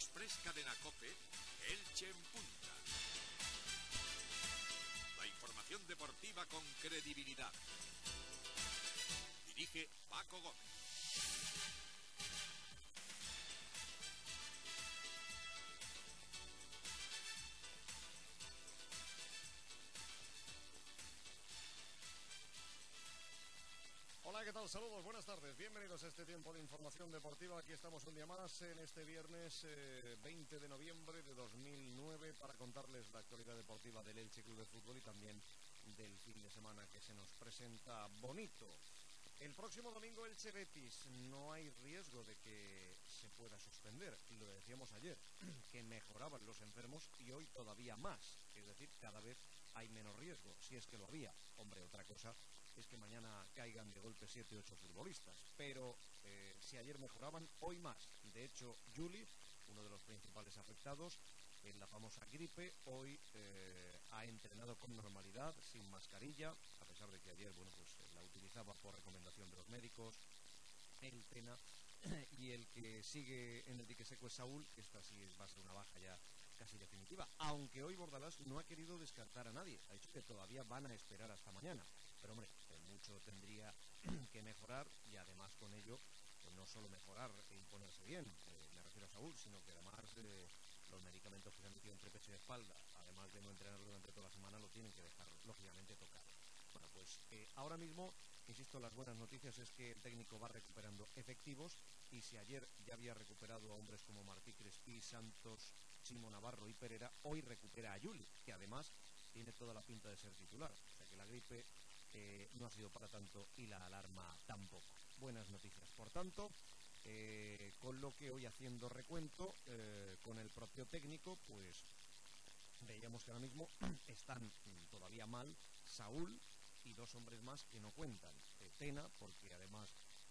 Express Cadena COPE, Elche en Punta. La información deportiva con credibilidad. Dirige Paco Gómez. Hola, ¿qué tal? Saludos, buenas tardes. Bienvenidos a este tiempo de información deportiva. Aquí estamos un día más en este viernes 20 de noviembre de 2009 para contarles la actualidad deportiva del Elche Club de Fútbol y también del fin de semana que se nos presenta bonito. El próximo domingo Elche Betis, no hay riesgo de que se pueda suspender, lo decíamos ayer, que mejoraban los enfermos y hoy todavía más, es decir, cada vez hay menos riesgo, si es que lo había. Hombre, otra cosa es que mañana caigan de golpe 7 u 8 futbolistas, pero si ayer mejoraban, hoy más. De hecho, Juli, uno de los principales afectados en la famosa gripe, hoy ha entrenado con normalidad, sin mascarilla, a pesar de que ayer, bueno, pues la utilizaba por recomendación de los médicos. El Tena y el que sigue en el dique seco es Saúl, que esta sí va a ser una baja ya casi definitiva, aunque hoy Bordalás no ha querido descartar a nadie, ha dicho que todavía van a esperar hasta mañana, pero hombre, mucho tendría que mejorar y además con ello, pues no solo mejorar e imponerse bien, me refiero a Saúl, sino que además los medicamentos que se han metido entre pecho y espalda, además de no entrenar durante toda la semana, lo tienen que dejar lógicamente tocado. Bueno, pues ahora mismo, insisto, las buenas noticias es que el técnico va recuperando efectivos y si ayer ya había recuperado a hombres como Martí Crespí, Santos, Chimo Navarro y Pereira, hoy recupera a Juli, que además tiene toda la pinta de ser titular. O sea que la gripe no ha sido para tanto y la alarma tampoco. Buenas noticias, por tanto, con lo que hoy haciendo recuento con el propio técnico, pues veíamos que ahora mismo están todavía mal Saúl y dos hombres más que no cuentan. Tena, porque además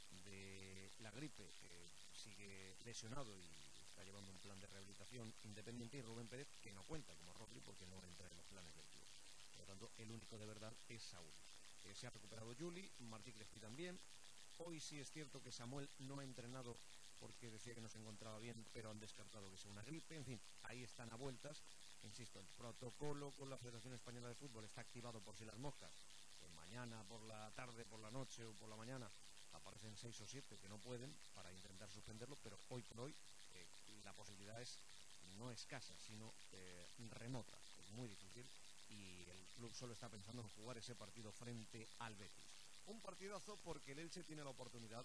de la gripe sigue lesionado y está llevando un plan de rehabilitación independiente, y Rubén Pérez, que no cuenta como Rodri porque no entra en los planes del club. Por lo tanto, el único de verdad es Saúl. Se ha recuperado Juli, Martí Crespi también. Hoy sí es cierto que Samuel no ha entrenado porque decía que no se encontraba bien, pero han descartado que sea una gripe. En fin, ahí están a vueltas. Insisto, el protocolo con la Federación Española de Fútbol está activado por si las moscas. Pues mañana, por la tarde, por la noche o por la mañana aparecen 6 o 7 que no pueden para intentar suspenderlo, pero hoy por hoy la posibilidad es no escasa, sino remota. Es muy difícil y el club solo está pensando en jugar ese partido frente al Betis. Un partidazo porque el Elche tiene la oportunidad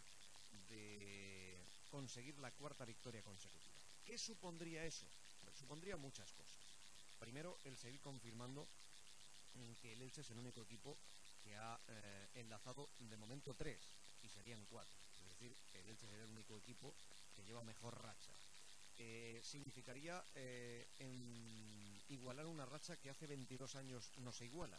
de conseguir la cuarta victoria consecutiva. ¿Qué supondría eso? Pues supondría muchas cosas. Primero, el seguir confirmando que el Elche es el único equipo que ha enlazado de momento 3 y serían 4. Es decir, el Elche sería el único equipo que lleva mejor racha. Significaría igualar una racha que hace 22 años no se iguala.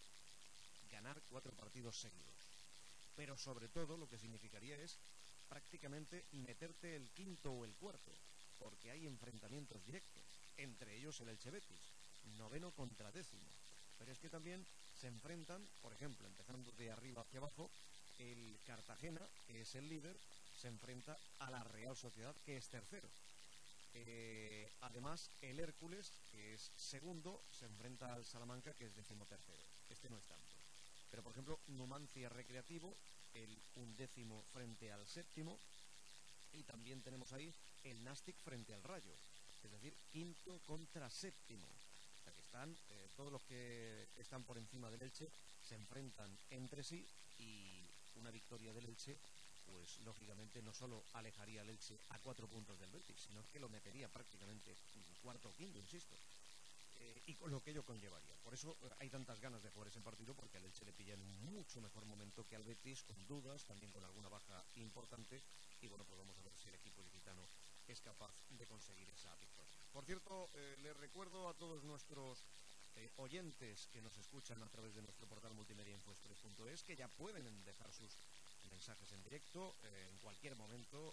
Ganar 4 partidos seguidos. Pero sobre todo lo que significaría es prácticamente meterte el quinto o el cuarto, porque hay enfrentamientos directos, entre ellos el Elche Betis, 9º contra 10º. Pero es que también se enfrentan, por ejemplo, empezando de arriba hacia abajo, el Cartagena, que es el líder, se enfrenta a la Real Sociedad, que es tercero. Además, el Hércules, que es segundo, se enfrenta al Salamanca, que es 13º. Este no es tanto. Pero, por ejemplo, Numancia Recreativo, el 11º frente al 7º. Y también tenemos ahí el Nastic frente al Rayo. Es decir, 5º contra 7º. O sea que están, todos los que están por encima del Elche se enfrentan entre sí y una victoria del Elche, pues lógicamente no solo alejaría al Elche a 4 puntos del Betis, sino que lo metería prácticamente cuarto o quinto, insisto. Y con lo que ello conllevaría. Por eso hay tantas ganas de jugar ese partido, porque al Elche le pilla en un mucho mejor momento que al Betis, con dudas, también con alguna baja importante, y bueno, pues vamos a ver si el equipo ilicitano es capaz de conseguir esa victoria. Por cierto, les recuerdo a todos nuestros oyentes que nos escuchan a través de nuestro portal multimedia infoexpress.es que ya pueden dejar sus mensajes en directo en cualquier momento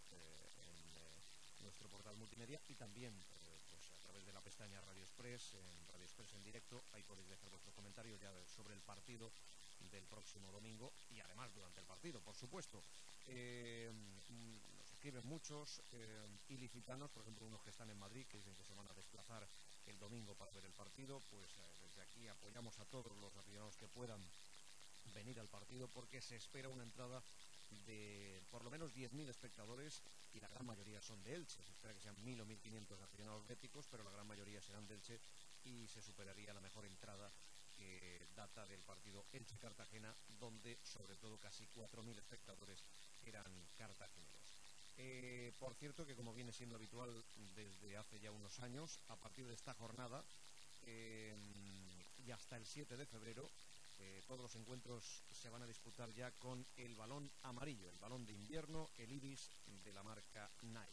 en nuestro portal multimedia y también pues a través de la pestaña Radio Express, en Radio Express en directo. Ahí podéis dejar vuestros comentarios ya sobre el partido del próximo domingo y además durante el partido, por supuesto. Nos escriben muchos ilicitanos, por ejemplo, unos que están en Madrid, que dicen que se van a desplazar el domingo para ver el partido. Pues desde aquí apoyamos a todos los aficionados que puedan venir al partido, porque se espera una entrada de por lo menos 10.000 espectadores, y la gran mayoría son de Elche. Se espera que sean 1.000 o 1.500 aficionados béticos, pero la gran mayoría serán de Elche, y se superaría la mejor entrada que data del partido Elche-Cartagena, donde sobre todo casi 4.000 espectadores eran cartageneros. Por cierto, que como viene siendo habitual desde hace ya unos años, a partir de esta jornada y hasta el 7 de febrero, todos los encuentros se van a disputar ya con el balón amarillo, el balón de invierno, el Ibis de la marca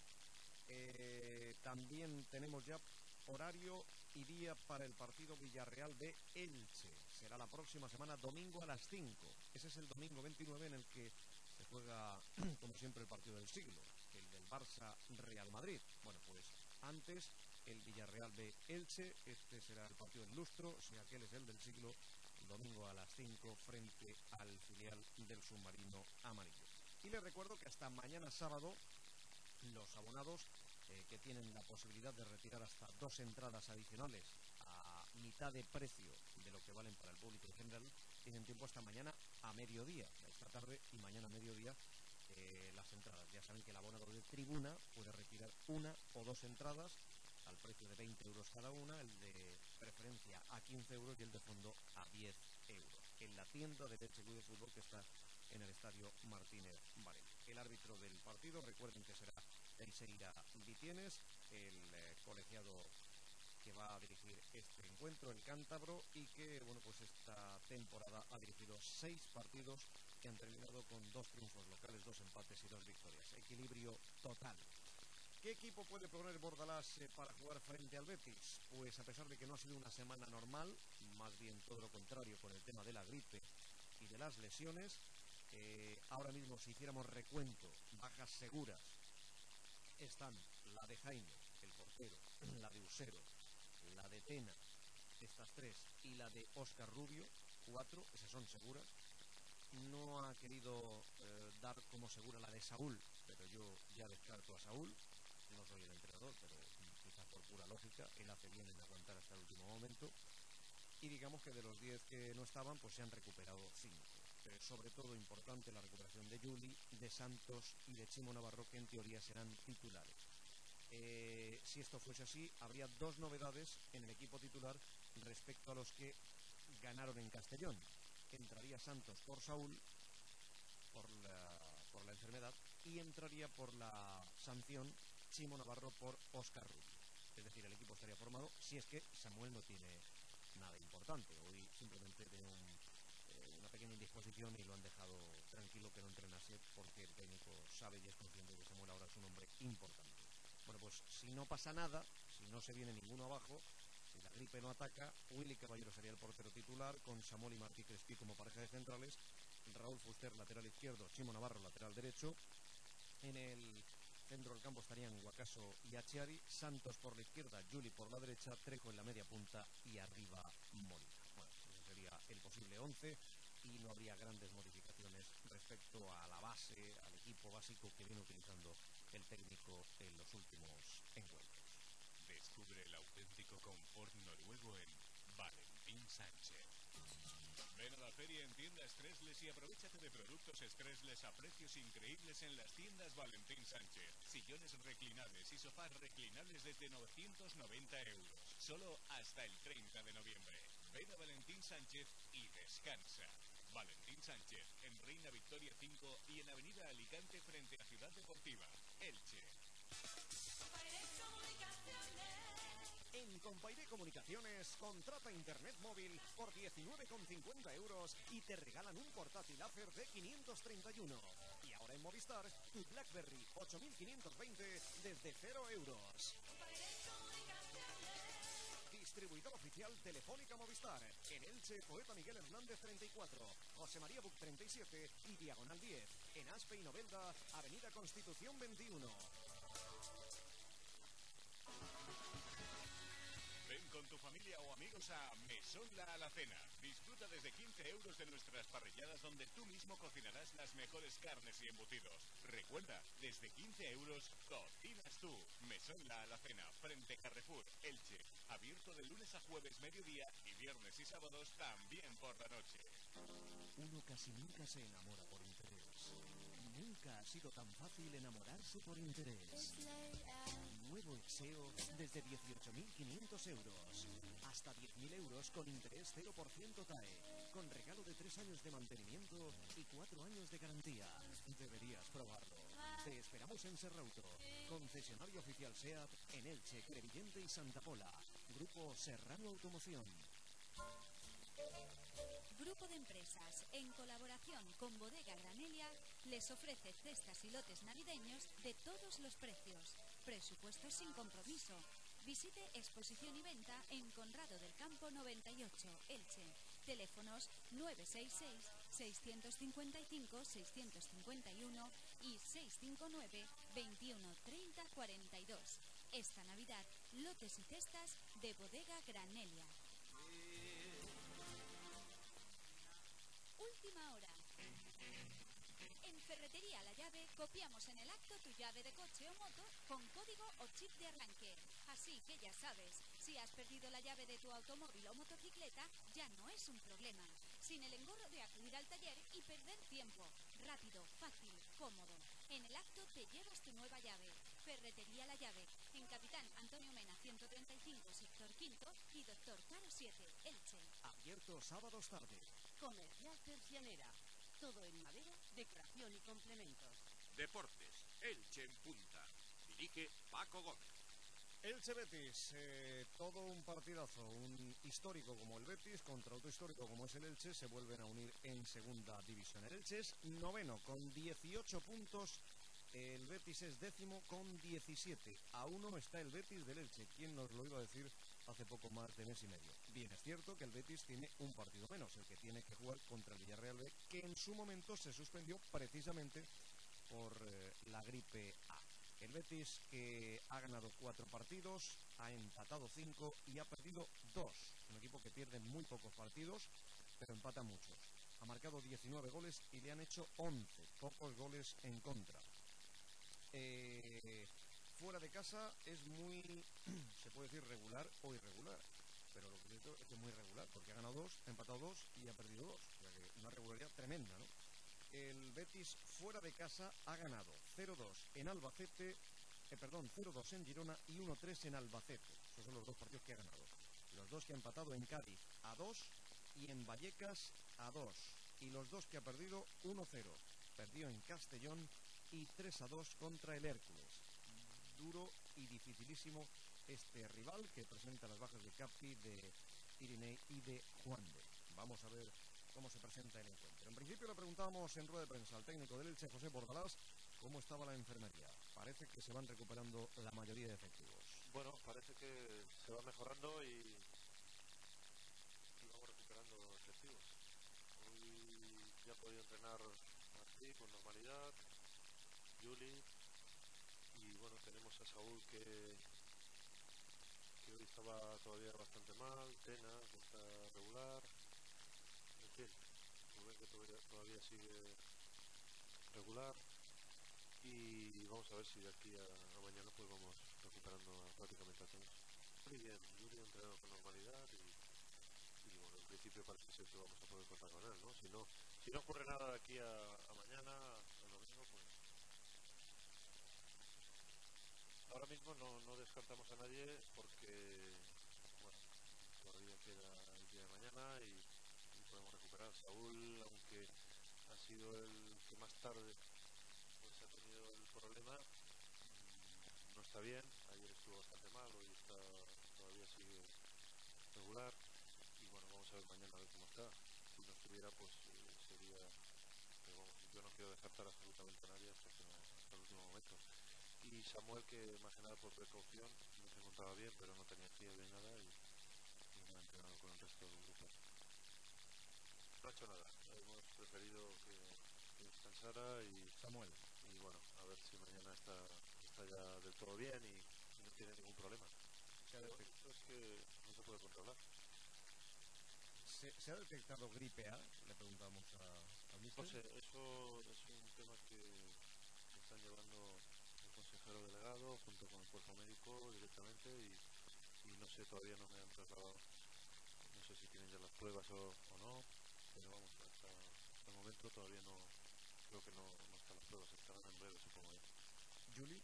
Nike. También tenemos ya horario y día para el partido Villarreal de Elche. Será la próxima semana, domingo a las 5. Ese es el domingo 29 en el que se juega, como siempre, el partido del siglo, el del Barça-Real Madrid. Bueno, pues antes el Villarreal de Elche, este será el partido del lustro, si aquel es el del siglo, domingo a las 5 frente al filial del submarino amarillo. Y les recuerdo que hasta mañana sábado los abonados que tienen la posibilidad de retirar hasta 2 entradas adicionales a mitad de precio de lo que valen para el público en general, tienen tiempo hasta mañana a mediodía, esta tarde y mañana a mediodía, las entradas. Ya saben que el abonado de tribuna puede retirar 1 o 2 entradas al precio de 20 euros cada una, el de preferencia a 15 euros y el de fondo a 10 euros. En la tienda de Elche Club de Fútbol, que está en el estadio Martínez Varela. El árbitro del partido, recuerden que será Teixeira Vitienes, el colegiado que va a dirigir este encuentro, el cántabro, y que, bueno, pues esta temporada ha dirigido 6 partidos que han terminado con 2 triunfos locales, 2 empates y 2 victorias. Equilibrio total. ¿Qué equipo puede proponer Bordalás para jugar frente al Betis? Pues a pesar de que no ha sido una semana normal, más bien todo lo contrario con el tema de la gripe y de las lesiones, ahora mismo si hiciéramos recuento, bajas seguras, están la de Jaime, el portero, la de Usero, la de Tena, estas 3, y la de Óscar Rubio, 4, esas son seguras. No ha querido dar como segura la de Saúl, pero yo ya descarto a Saúl. No soy el entrenador, pero quizás por pura lógica, él hace bien en aguantar hasta el último momento. Y digamos que de los 10 que no estaban, pues se han recuperado 5. Sobre todo importante la recuperación de Juli, de Santos y de Chimo Navarro, que en teoría serán titulares. Si esto fuese así, habría 2 novedades en el equipo titular respecto a los que ganaron en Castellón. Entraría Santos por Saúl, por la enfermedad, y entraría por la sanción Chimo Navarro por Óscar Rubio. Es decir, el equipo estaría formado si es que Samuel no tiene nada importante. Hoy simplemente tiene una pequeña indisposición y lo han dejado tranquilo que no entrenase, porque el técnico sabe y es consciente de que Samuel ahora es un hombre importante. Bueno, pues si no pasa nada, si no se viene ninguno abajo, si la gripe no ataca, Willy Caballero sería el portero titular, con Samuel y Martí Crespi como pareja de centrales, Raúl Fuster lateral izquierdo, Chimo Navarro lateral derecho. En el centro del campo estarían Guacaso y Achiari, Santos por la izquierda, Juli por la derecha, Trejo en la media punta y arriba Molina. Bueno, ese sería el posible 11 y no habría grandes modificaciones respecto a la base, al equipo básico que viene utilizando el técnico en los últimos encuentros. Descubre el auténtico confort noruego en Valentín Sánchez. Ven a la feria en tiendas Stressless y aprovechate de productos Stressless a precios increíbles en las tiendas Valentín Sánchez. Sillones reclinables y sofás reclinables desde 990 euros. Solo hasta el 30 de noviembre. Ven a Valentín Sánchez y descansa. Valentín Sánchez, en Reina Victoria 5 y en Avenida Alicante frente a Ciudad Deportiva, Elche. En Compairé Comunicaciones, contrata internet móvil por 19,50 euros y te regalan un portátil Acer de 531. Y ahora en Movistar, tu BlackBerry 8520 desde 0 euros. Distribuidor oficial Telefónica Movistar. En Elche, Poeta Miguel Hernández 34, José María Buc 37 y Diagonal 10. En Aspe y Novelda, Avenida Constitución 21. Ven con tu familia o amigos a Mesón La Alacena. Disfruta desde 15 euros de nuestras parrilladas donde tú mismo cocinarás las mejores carnes y embutidos. Recuerda, desde 15 euros cocinas tú. Mesón La Alacena, frente Carrefour, Elche. Abierto de lunes a jueves mediodía y viernes y sábados también por la noche. Uno casi nunca se enamora por interés. Nunca ha sido tan fácil enamorarse por interés. Nuevo Exeo desde 18.500 euros. Hasta 10.000 euros con interés 0% TAE. Con regalo de 3 años de mantenimiento y 4 años de garantía. Deberías probarlo. Te esperamos en Serrauto. Concesionario oficial SEAT en Elche, Crevillente y Santa Pola. Grupo Serrano Automoción. Grupo de Empresas, en colaboración con Bodega Granelia, les ofrece cestas y lotes navideños de todos los precios. Presupuestos sin compromiso. Visite exposición y venta en Conrado del Campo 98, Elche. Teléfonos 966-655-651 y 659 21 30 42. Esta Navidad, lotes y cestas de Bodega Granelia. Última hora. En Ferretería La Llave copiamos en el acto tu llave de coche o moto con código o chip de arranque. Así que ya sabes, si has perdido la llave de tu automóvil o motocicleta, ya no es un problema. Sin el engorro de acudir al taller y perder tiempo. Rápido, fácil, cómodo. En el acto te llevas tu nueva llave. Ferretería La Llave, en Capitán Antonio Mena 135, sector quinto y Doctor Caro 7, Elche. Abierto sábados tarde. Comercial Tercianera. Todo en madera, decoración y complementos. Deportes, Elche en punta. Dirige Paco Gómez. Elche Betis, todo un partidazo, un histórico como el Betis contra otro histórico como es el Elche, se vuelven a unir en segunda división. El Elche es noveno con 18 puntos, el Betis es décimo con 17. A uno está el Betis del Elche, ¿quién nos lo iba a decir hace poco más de mes y medio? Bien, es cierto que el Betis tiene un partido menos, el que tiene que jugar contra el Villarreal B, que en su momento se suspendió precisamente por la gripe A. El Betis, que ha ganado 4 partidos, ha empatado 5 y ha perdido 2. Un equipo que pierde muy pocos partidos, pero empata muchos. Ha marcado 19 goles y le han hecho 11, pocos goles en contra. Fuera de casa es muy, se puede decir, regular o irregular. Pero lo que es cierto es que es muy regular, porque ha ganado 2, ha empatado 2 y ha perdido 2. O sea que una regularidad tremenda, ¿no? El Betis fuera de casa ha ganado 0-2 en Albacete, 0-2 en Girona y 1-3 en Albacete. Esos son los 2 partidos que ha ganado. Los 2 que ha empatado en Cádiz a 2 y en Vallecas a 2. Y los 2 que ha perdido 1-0. Perdió en Castellón y 3-2 contra el Hércules. Duro y dificilísimo este rival que presenta las bajas de Capi, de Irinei y de Juan de. Vamos a ver cómo se presenta el encuentro. En principio le preguntábamos en rueda de prensa al técnico del Elche, José Bordalás, cómo estaba la enfermería. Parece que se van recuperando la mayoría de efectivos. Bueno, parece que se va mejorando y vamos recuperando efectivos. Hoy ya ha podido entrenar Martí con normalidad, Juli, y bueno, tenemos a Saúl que hoy estaba todavía bastante mal, Tena que está regular, en fin, Rubén que todavía sigue regular, y vamos a ver si de aquí a mañana pues vamos recuperando prácticamente a todos. Muy bien, Yuri ha entrenado con normalidad y bueno, en principio parece ser que vamos a poder contar con él, ¿no? Si no ocurre nada de aquí a mañana, al domingo, pues ahora mismo no descartamos a nadie porque bueno, todavía queda el día de mañana y podemos recuperar. Saúl, aunque ha sido el que más tarde pues ha tenido el problema, no está bien. Ayer estuvo bastante mal, hoy todavía sigue regular y bueno, vamos a ver mañana a ver cómo está. Si no estuviera pues sería, pero vamos, yo no quiero descartar absolutamente a nadie hasta el último momento. Y Samuel, que más que nada por precaución no se encontraba bien, pero no tenía fiebre ni nada y no ha entrenado con el resto del grupo. No ha hecho nada, hemos preferido que descansara y Samuel. Y bueno, a ver si mañana está ya del todo bien y no tiene ningún problema. Pero eso es que no se puede controlar. ¿Se ha detectado gripe A? Le preguntamos al míster. No sé, eso es un tema que están llevando el consejero delegado junto con el cuerpo médico directamente y no sé, todavía no me han trasladado. No sé si tienen ya las pruebas o no, pero vamos, hasta el momento todavía no, creo que no están las pruebas, estarán en breve, supongo yo. Juli,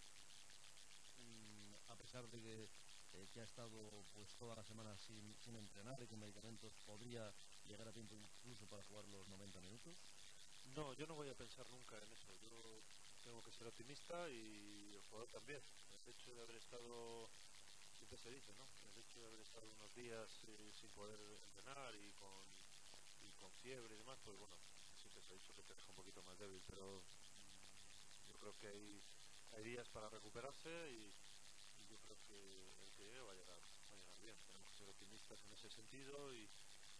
a pesar de que ha estado pues toda la semana sin entrenar y con medicamentos, ¿podría llegar a tiempo incluso para jugar los 90 minutos? No, yo no voy a pensar nunca en eso. Yo tengo que ser optimista y el jugador también. El hecho de haber estado, siempre se dice, ¿no? El hecho de haber estado unos días sin poder entrenar y con fiebre y demás, pues bueno, siempre se ha dicho que te deja un poquito más débil, pero yo creo que hay días para recuperarse y yo creo que el que llegue va a llegar bien. Tenemos que ser optimistas en ese sentido y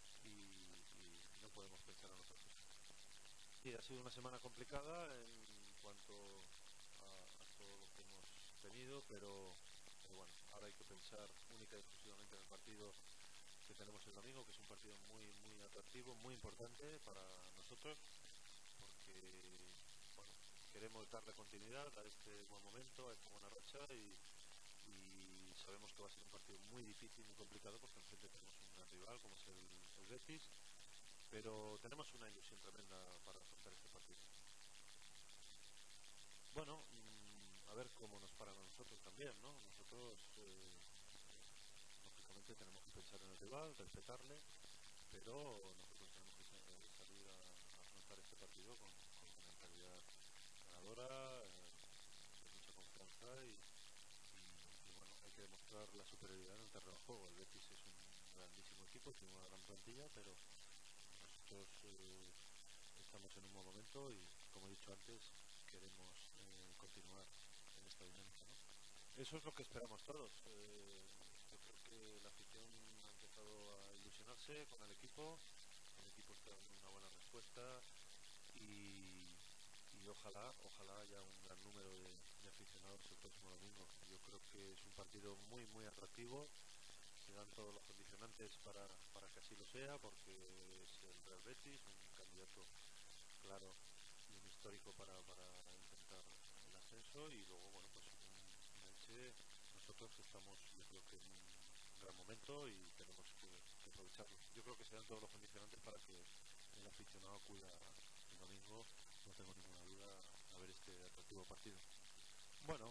no podemos pensar en otra cosa. Sí, ha sido una semana complicada en cuanto a todo lo que hemos tenido, pero bueno, ahora hay que pensar única y exclusivamente en el partido que tenemos el domingo, que es un partido muy, muy atractivo, muy importante para nosotros, porque bueno, queremos darle continuidad a este buen momento, a esta buena racha y sabemos que va a ser un partido muy difícil, muy complicado, porque enfrente tenemos un gran rival como es el Betis, pero tenemos una ilusión tremenda para afrontar este partido. Bueno, a ver cómo nos paran a nosotros también, ¿no? Nosotros, lógicamente, tenemos que pensar en el rival, respetarle, pero nosotros tenemos que salir a afrontar este partido con una mentalidad ganadora, de mucha confianza y bueno, hay que demostrar la superioridad en el terreno de juego. El Betis es un grandísimo equipo, tiene una gran plantilla, pero nosotros estamos en un buen momento y, como he dicho antes, queremos continuar en esta dinámica, ¿no? Eso es lo que esperamos todos. Yo creo que la afición ha empezado a ilusionarse con el equipo está dando una buena respuesta y ojalá haya un gran número de aficionados el próximo domingo. Yo creo que es un partido muy, muy atractivo. Se dan todos los condicionantes para que así lo sea, porque es el Real Betis, un candidato claro y un histórico para intentar el ascenso y luego, bueno, pues un Elche, nosotros estamos, yo creo que en un gran momento y tenemos que aprovecharlo. Yo creo que se dan todos los condicionantes para que el aficionado acuda el domingo, no tengo ninguna duda, a ver este atractivo partido. Bueno,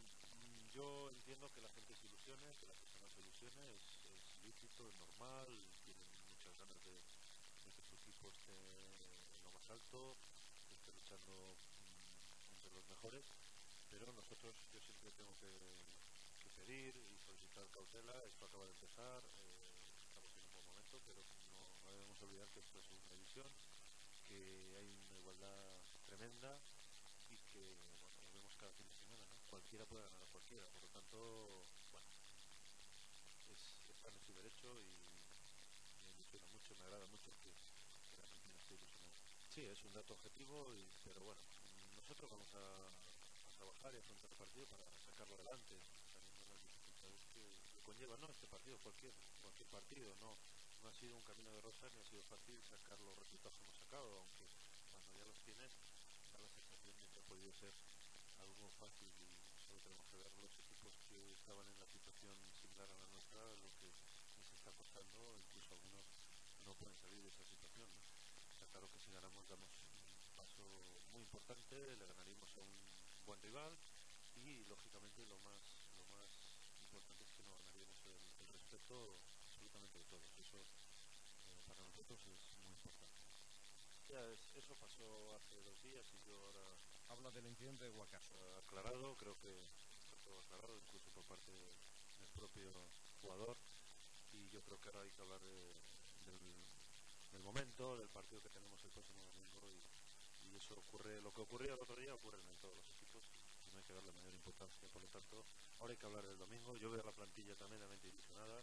yo entiendo que la gente se ilusione, que la aficionado se ilusione, es lícito, es normal, tienen muchas ganas de que su equipo esté en lo más alto, que esté luchando entre los mejores, pero nosotros, yo siempre tengo que pedir y solicitar cautela. Esto acaba de empezar, estamos en un buen momento, pero no debemos olvidar que esto es una división, que hay una igualdad tremenda y que, bueno, lo vemos cada fin de semana, ¿no? Cualquiera puede ganar a cualquiera, por lo tanto, bueno, están en su derecho y me ilusiona mucho, me agrada mucho que la afición esté ilusionada. Sí, es un dato objetivo, pero bueno, nosotros vamos a trabajar y afrontar el partido para sacarlo adelante, sabiendo las dificultades que conlleva, ¿no? Este partido, cualquier partido, no ha sido un camino de rosas ni ha sido fácil sacar los resultados que hemos sacado, aunque cuando ya los tienes da la sensación de que ha podido ser algo fácil y solo tenemos que ver los equipos que estaban en la situación similar a la nuestra, lo que les está costando, incluso algunos no pueden salir de esa situación, ¿no? Está claro que si ganamos damos un paso muy importante, le ganaríamos a un buen rival y lógicamente lo más importante es que no ganaríamos el respeto absolutamente de todos. Eso para nosotros es muy importante. Eso pasó hace 2 días y yo ahora... Habla del incidente de Guacaso. Aclarado, creo que está todo aclarado, incluso por parte del propio jugador, y yo creo que ahora hay que hablar del momento, del partido que tenemos el próximo domingo y eso ocurre, lo que ocurría el otro día ocurre en todos los equipos y no hay que darle mayor importancia, por lo tanto ahora hay que hablar del domingo. Yo veo a la plantilla tremendamente ilusionada,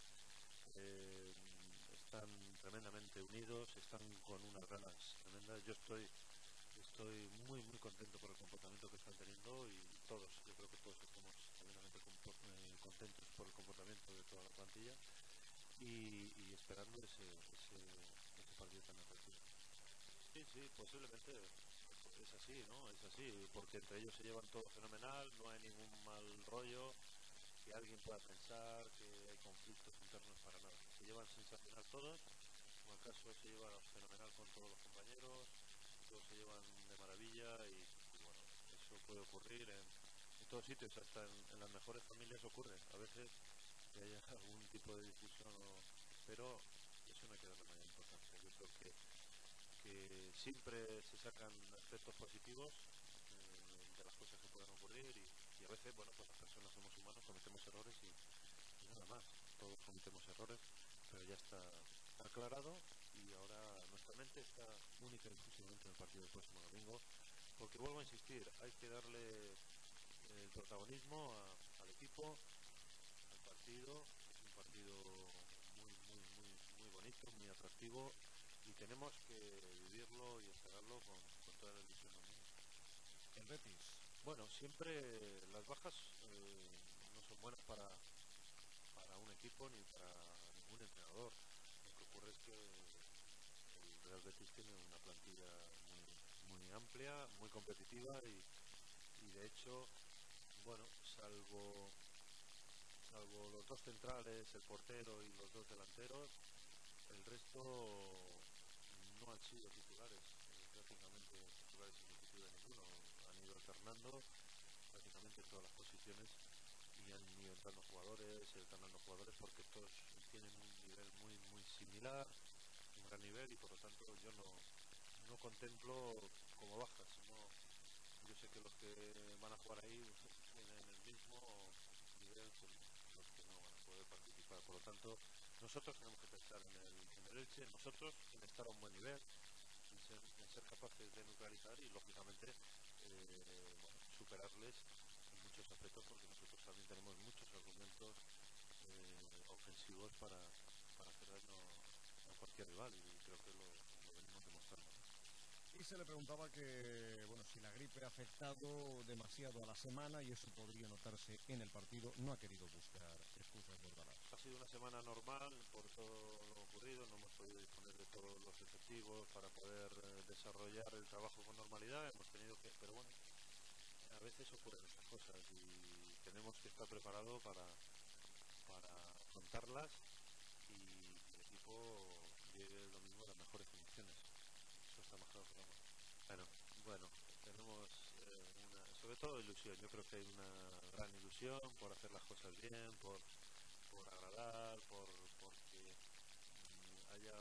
están tremendamente unidos, están con unas ganas tremendas. Yo estoy muy muy contento por el comportamiento que están teniendo y yo creo que todos estamos tremendamente contentos por el comportamiento de toda la plantilla y esperando ese partido tan atractivo. Sí, posiblemente es así, ¿no? Es así, porque entre ellos se llevan todo fenomenal, no hay ningún mal rollo, que alguien pueda pensar que hay conflictos internos para nada. Se llevan sensacional todos, como el caso se lleva fenomenal con todos los compañeros, todos se llevan de maravilla y bueno, eso puede ocurrir en todos sitios, hasta en las mejores familias ocurre. A veces que haya algún tipo de discusión, pero eso no hay que darle mayor importancia. Yo creo que siempre se sacan aspectos positivos de las cosas que puedan ocurrir y a veces, bueno, pues las personas somos humanos, cometemos errores y nada más. Todos cometemos errores, pero ya está aclarado y ahora nuestra mente está única y exclusivamente en el partido del próximo domingo, porque vuelvo a insistir, hay que darle el protagonismo al equipo, al partido. Es un partido muy bonito, muy atractivo y tenemos que vivirlo y esperarlo con toda la ilusión del mundo. El Betis. Bueno, siempre las bajas no son buenas para un equipo ni para ningún entrenador. Lo que ocurre es que el Real Betis tiene una plantilla muy amplia, muy competitiva y de hecho, bueno, salvo los dos centrales, el portero y los dos delanteros, el resto no han sido titulares, prácticamente titulares indiscutibles ninguno. Han ido alternando prácticamente todas las posiciones y han ido entrando jugadores porque todos tienen un nivel muy similar, un gran nivel y por lo tanto yo no contemplo como bajas, yo sé que los que van a jugar ahí tienen el mismo nivel que los que no van a poder participar, por lo tanto nosotros tenemos que pensar en el Elche, nosotros en estar a un buen nivel, en ser capaces de neutralizar y lógicamente bueno, superarles en muchos aspectos porque nosotros también tenemos muchos argumentos ofensivos para hacer daño a cualquier rival y creo que lo venimos demostrando. Y se le preguntaba que, bueno, si la gripe ha afectado demasiado a la semana y eso podría notarse en el partido. No ha querido buscar excusas Bordalás. Ha sido una semana normal por todo lo ocurrido, no hemos podido disponer de todos los efectivos para poder desarrollar el trabajo con normalidad, hemos tenido que, pero bueno, a veces ocurren estas cosas y tenemos que estar preparados para afrontarlas y que el equipo llegue el domingo en las mejores condiciones. Eso está más claro que vamos. Bueno, tenemos sobre todo ilusión. Yo creo que hay una gran ilusión por hacer las cosas bien, por agradar, porque haya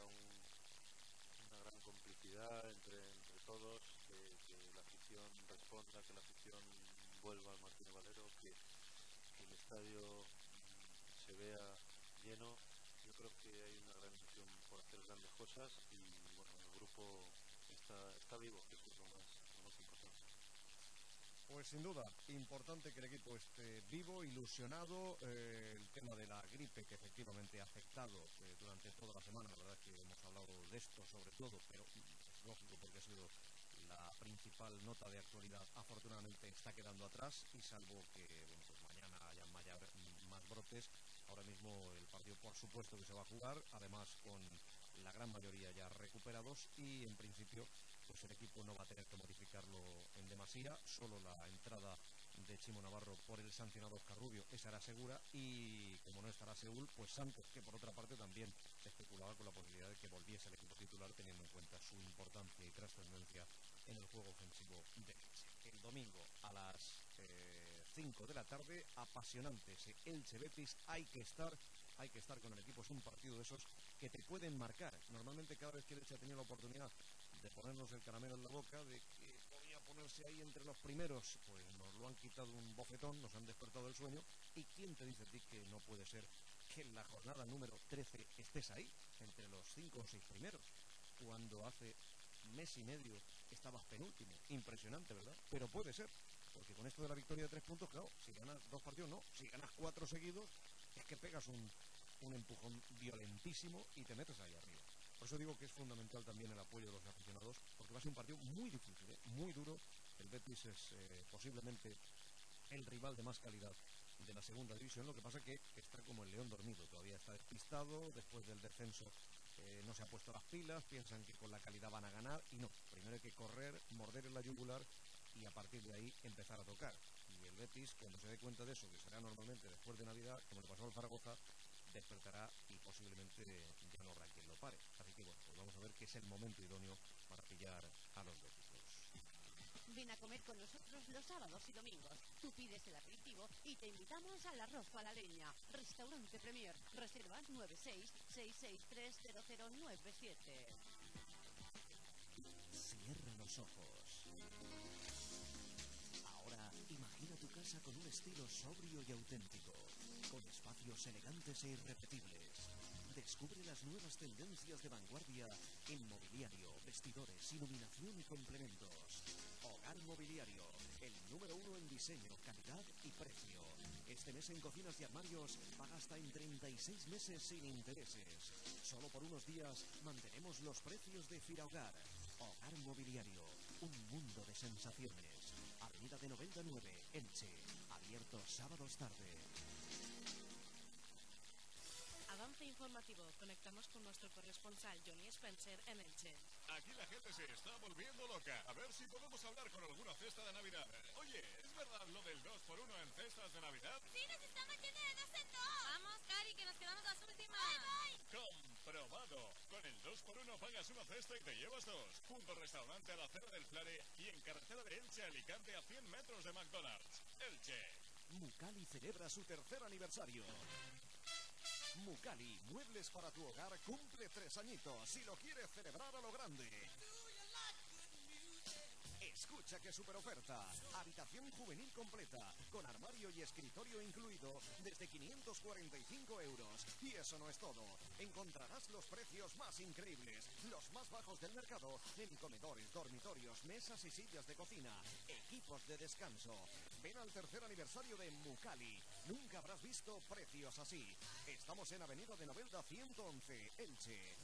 una gran complicidad entre todos, que la afición responda, que la afición vuelva al Martínez Valero, que el estadio se vea lleno. Yo creo que hay una gran ilusión por hacer grandes cosas y bueno, el grupo está vivo, que eso es lo más importante. Pues sin duda, importante que el equipo esté vivo, ilusionado. El tema de la gripe que efectivamente ha afectado durante toda la semana, la verdad es que hemos hablado de esto sobre todo, pero es lógico porque ha sido la principal nota de actualidad. Afortunadamente está quedando atrás y salvo que bueno, pues mañana haya más brotes, ahora mismo el partido por supuesto que se va a jugar, además con la gran mayoría ya recuperados y en principio pues el equipo no va a tener que modificarlo en demasía, solo la entrada de Chimo Navarro por el sancionado Óscar Rubio, esa era segura y como no estará Seúl, pues Santos, que por otra parte también especulaba con la posibilidad de que volviese el equipo titular teniendo en cuenta su importancia y trascendencia en el juego ofensivo de Elche. El domingo a las 5 de la tarde, apasionante ese Elche Betis, hay que estar con el equipo, es un partido de esos que te pueden marcar. Normalmente cada vez que el Elche ha tenido la oportunidad de ponernos el caramelo en la boca, de que podía ponerse ahí entre los primeros, pues nos lo han quitado un bofetón, nos han despertado el sueño. ¿Y quién te dice a ti que no puede ser que en la jornada número 13 estés ahí, entre los 5 o 6 primeros, cuando hace mes y medio estabas penúltimo? Impresionante, ¿verdad? Pero puede ser, porque con esto de la victoria de 3 puntos, claro, si ganas 2 partidos no, si ganas 4 seguidos, es que pegas un empujón violentísimo y te metes ahí arriba. Por eso digo que es fundamental también el apoyo de los aficionados, porque va a ser un partido muy difícil, muy duro. El Betis es posiblemente el rival de más calidad de la segunda división. Lo que pasa que está como el león dormido, todavía está despistado, después del descenso no se ha puesto las pilas, piensan que con la calidad van a ganar y no, primero hay que correr, morder en la yugular y a partir de ahí empezar a tocar. Y el Betis, cuando se dé cuenta de eso, que será normalmente después de Navidad, como le pasó al Zaragoza, despertará y posiblemente ya no habrá quien lo pare. Así que bueno, pues vamos a ver que es el momento idóneo para pillar a los béticos. Ven a comer con nosotros los sábados y domingos. Tú pides el aperitivo y te invitamos al arroz a la leña. Restaurante Premier. Reserva 96-663-0097. Cierra los ojos. Ahora imagina tu casa con un estilo sobrio y auténtico, con espacios elegantes e irrepetibles. Descubre las nuevas tendencias de vanguardia en mobiliario, vestidores, iluminación y complementos. Hogar Mobiliario, el número 1 en diseño, calidad y precio. Este mes en cocinas y armarios paga hasta en 36 meses sin intereses. Solo por unos días mantenemos los precios de Firahogar. Hogar Mobiliario, un mundo de sensaciones. Avenida de Novelda 9, Elche. Abierto sábados tarde. Avance informativo. Conectamos con nuestro corresponsal Johnny Spencer en Elche. Aquí la gente se está volviendo loca. A ver si podemos hablar con alguna cesta de Navidad. Oye, ¿es verdad lo del 2x1 en cestas de Navidad? ¡Sí, nos estamos yendo de 2 en 2! ¡Vamos, Cari, que nos quedamos las últimas! ¡Voy! ¡Comprobado! Con el 2x1 pagas una cesta y te llevas dos. Junto al restaurante a la Acera del Flare y en carretera de Elche a Alicante a 100 metros de McDonald's. Elche. Mucali celebra su tercer aniversario. Mucali, muebles para tu hogar, cumple 3 añitos y lo quiere celebrar a lo grande. Escucha qué super oferta. Habitación juvenil completa, con armario y escritorio incluido, desde 545 euros. Y eso no es todo. Encontrarás los precios más increíbles, los más bajos del mercado, en comedores, dormitorios, mesas y sillas de cocina, equipos de descanso. Ven al tercer aniversario de Mucali. Nunca habrás visto precios así. Estamos en Avenida de Novelda 111, Elche.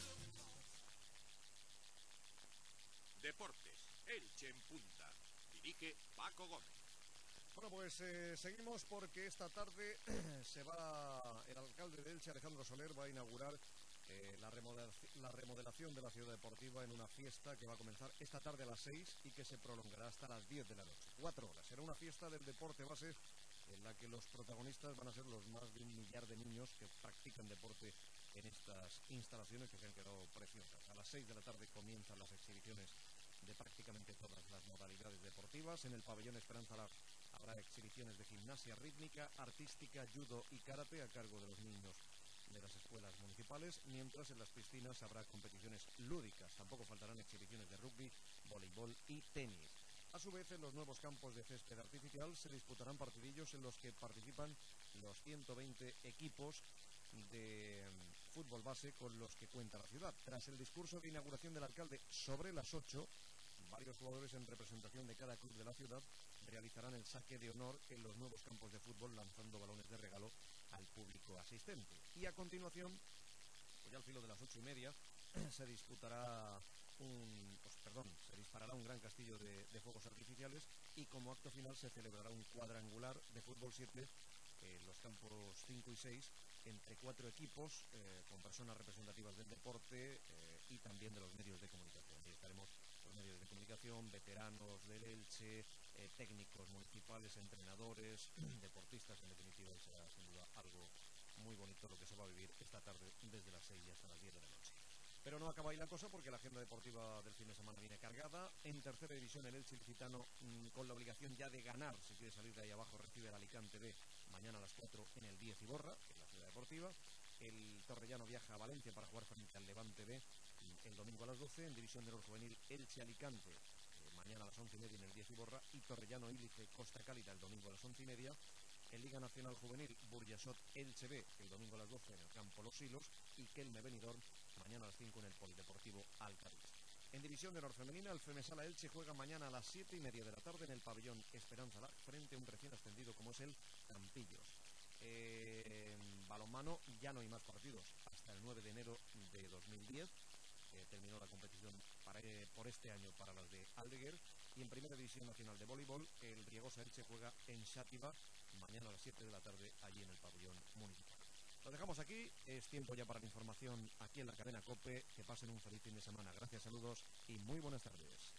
Deportes. Elche en punta. Dirige Paco Gómez. Bueno, pues seguimos porque esta tarde el alcalde de Elche, Alejandro Soler, va a inaugurar la remodelación de la ciudad deportiva en una fiesta que va a comenzar esta tarde a las 6 y que se prolongará hasta las 10 de la noche. 4 horas. Será una fiesta del deporte base en la que los protagonistas van a ser los más de 1 millar de niños que practican deporte en estas instalaciones que se han quedado preciosas. A las 6 de la tarde comienzan las exhibiciones de prácticamente todas las modalidades deportivas. En el pabellón Esperanza habrá exhibiciones de gimnasia rítmica, artística, judo y karate a cargo de los niños de las escuelas municipales, mientras en las piscinas habrá competiciones lúdicas. Tampoco faltarán exhibiciones de rugby, voleibol y tenis. A su vez, en los nuevos campos de césped artificial se disputarán partidillos en los que participan los 120 equipos de fútbol base con los que cuenta la ciudad. Tras el discurso de inauguración del alcalde sobre las 8, varios jugadores en representación de cada club de la ciudad realizarán el saque de honor en los nuevos campos de fútbol, lanzando balones de regalo al público asistente. Y a continuación, pues ya al filo de las 8:30, se disparará un gran castillo de fuegos artificiales y como acto final se celebrará un cuadrangular de fútbol 7 en los campos 5 y 6 entre 4 equipos con personas representativas del deporte y también de los medios de comunicación. Y estaremos los medios de comunicación, veteranos del Elche, técnicos municipales, entrenadores, deportistas. En definitiva, será sin duda algo muy bonito lo que se va a vivir esta tarde desde las 6 hasta las 10 de la noche. Pero no acaba ahí la cosa porque la agenda deportiva del fin de semana viene cargada. En tercera división el Elche ilicitano con la obligación ya de ganar, si quiere salir de ahí abajo, recibe al Alicante B mañana a las 4 en el 10 Iborra, en la ciudad deportiva. El Torrellano viaja a Valencia para jugar frente al Levante B el domingo a las 12. En división de honor juvenil Elche-Alicante mañana a las 11:30 en el 10 Iborra. Y Torrellano-Ílice Costa Cálida el domingo a las 11:30. En Liga Nacional Juvenil, Burjasot-Elche B el domingo a las 12 en el campo Los Silos. Y Kelme-Benidorm mañana a las 5 en el Polideportivo Alcalá. En división de honor femenina, el Femesala Elche juega mañana a las 7:30 de la tarde en el pabellón Esperanza Lar frente a un recién ascendido como es el Campillos. En balonmano ya no hay más partidos hasta el 9 de enero de 2010. Terminó la competición por este año para las de Aldeguer. Y en primera división nacional de voleibol, el Riegosa Elche juega en Xàtiva mañana a las 7 de la tarde allí en el pabellón municipal. Lo dejamos aquí, es tiempo ya para la información aquí en la cadena COPE. Que pasen un feliz fin de semana. Gracias, saludos y muy buenas tardes.